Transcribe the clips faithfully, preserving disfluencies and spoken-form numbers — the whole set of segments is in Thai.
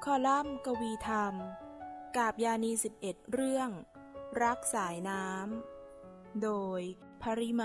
คอลัมน์กวีธรรมกาบยานีสิบเอ็ดเรื่องรักสายน้ำโดยภริมา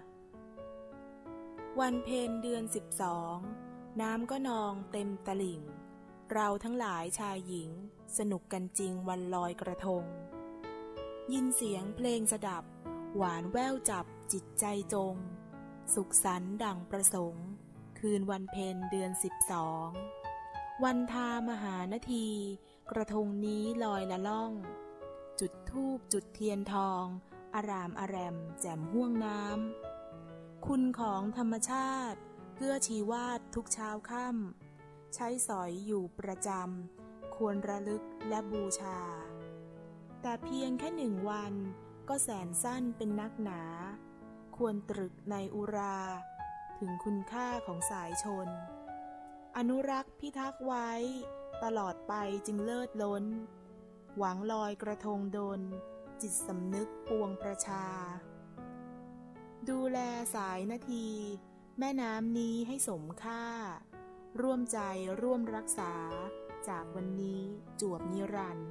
วันเพ็ญเดือนสิบสองน้ำก็นองเต็มตลิ่งเราทั้งหลายชายหญิงสนุกกันจริงวันลอยกระทงยินเสียงเพลงสดับหวานแว่วจับจิตใจจงสุขสันต์ดั่งประสงค์คืนวันเพ็ญเดือนสิบสองวันทามหานาทีกระทงนี้ลอยละล่องจุดธูปจุดเทียนทองอารามอแรมแจ่มห้วงน้ำคุณของธรรมชาติเพื่อชีวาดทุกเช้าค่ำใช้สอยอยู่ประจำควรระลึกและบูชาแต่เพียงแค่หนึ่งวันก็แสนสั้นเป็นนักหนาควรตรึกในอุราถึงคุณค่าของสายชนอนุรักษ์พิทักษ์ไว้ตลอดไปจึงเลิศล้นหวังลอยกระทงดลจิตสำนึกปวงประชาดูแลสายนาทีแม่น้ำนี้ให้สมค่าร่วมใจร่วมรักษาจากวันนี้จวบนิรันดร์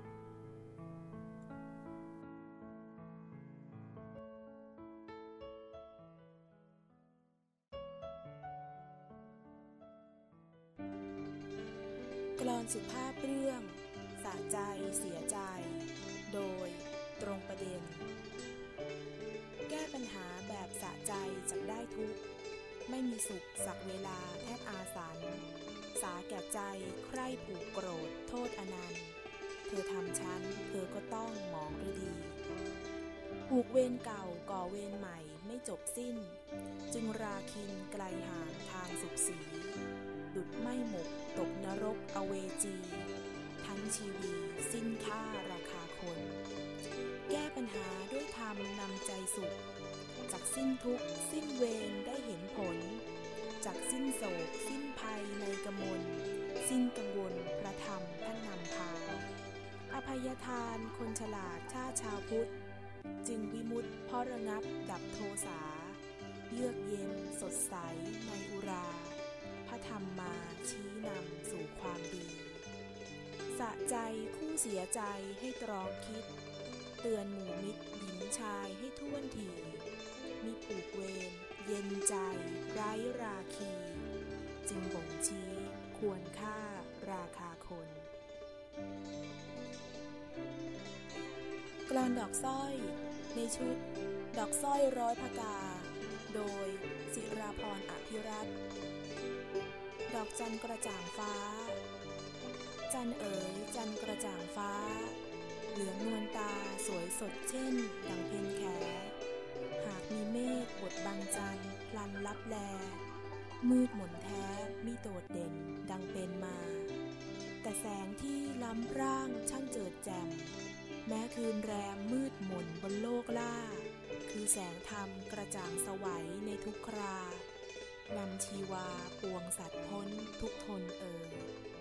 กลอนสุภาพเรื่องสะใจเสียใจโดยตรงประเด็นแก้ปัญหาแบบสะใจจักได้ทุกไม่มีสุขสักเวลาแทบอาสันสาแก่ใจใคร่ผูกโกรธโทษอนันต์เธอทำฉันเธอก็ต้องหมองฤดีผูกเวรเก่าก่อเวรใหม่ไม่จบสิ้นจึงราคินไกลห่างทางสุขสีดุจไม่หมกตกนรกอเวจีทั้งชีวีสิ้นค่าราคาคนแก้ปัญหาด้วยธรรมนำใจสุขจากสิ้นทุกข์สิ้นเวรได้เห็นผลจากสิ้นโศกสิ้นภัยในกมลสิ้นกังวลพระธรรมท่านนำพาอภัยทานคนฉลาดชาชาวพุทธจึงวิมุตติเพราะระงับดับโทสาเยือกเย็นสดใสในอุราพระธรรมมาชี้นำสู่ความดีสะใจผู้เสียใจให้ตรองคิดเตือนหมู่มิตรหญิงชายให้ท่วนทีมิผูกเวรเย็นใจไร้ราคีจึงบ่งชี้ควรค่าราคาคนกลอนดอกสร้อยในชุดดอกสร้อยร้อยพกาโดยศิราพรอภิรัตน์ดอกจันกระจ่างฟ้าจันเอ๋ยจันกระจ่างฟ้าเหลืองนวลตาสวยสดเช่นดังเพ็ญแขหากมีเมฆบดบังจันทร์พลันลับแลมืดหม่นแท้มิโดดเด่นดังเป็นมาแต่แสงที่ล้ำร่างช่างเจิดแจ่มแม้คืนแรมมืดหม่นบนโลกล่าคือแสงธรรมกระจ่างสวัยในทุกครานำชีวาปวงสัตว์พ้นทุกทนเอ่ย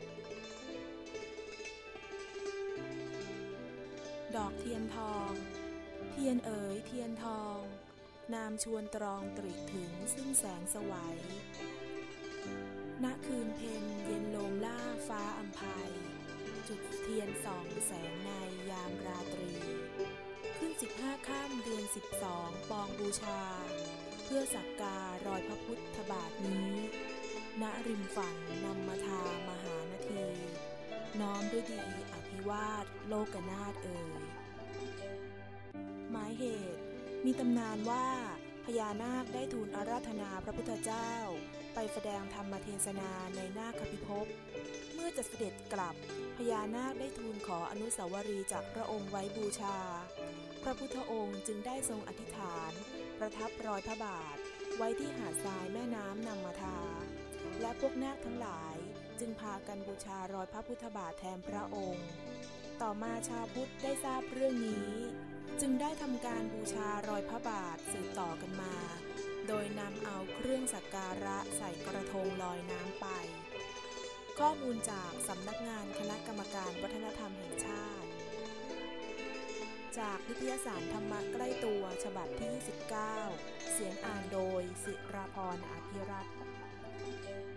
ดอกเทียนทองเทียนเอ๋ยเทียนทองนามชวนตรองตริถึงซึ่งแสงสวัยณคืนเพ็ญเย็นโลมล่าฟ้าอำไพจุดเทียนส่องแสงในยามราตรีขึ้นสิบห้าค่ำเดือนสิบสองปองบูชาเพื่อสักการอยพระพุทธบาทนี้ณริมฝั่งนำมาทามหานาทีน้อมด้วยดีอภิวาทโลกนาถเอ่ยหมายเหตุมีตำนานว่าพญานาคได้ทูลอาราธนาพระพุทธเจ้าไปแสดงธรรมเทศนาในนาคพิภพเมื่อจะเสด็จกลับพญานาคได้ทูลขออนุสาวรีย์จากพระองค์ไว้บูชาพระพุทธองค์จึงได้ทรงอธิษฐานประทับรอยพระบาทไว้ที่หาดทรายแม่น้ำนำมาทาและพวกนาคทั้งหลายจึงพากันบูชารอยพระพุทธบาทแทนพระองค์ต่อมาชาวพุทธได้ทราบเรื่องนี้จึงได้ทำการบูชารอยพระบาทสืบต่อกันมาโดยนำเอาเครื่องสักการะใส่กระทงลอยน้ำไปข้อมูลจากสำนักงานคณะกรรมการวัฒนธรรมแห่งชาติจากนิตยสารธรรมะใกล้ตัวฉบับที่ยี่สิบเก้าเสียงอ่านโดยศิราพรอภิรัตน์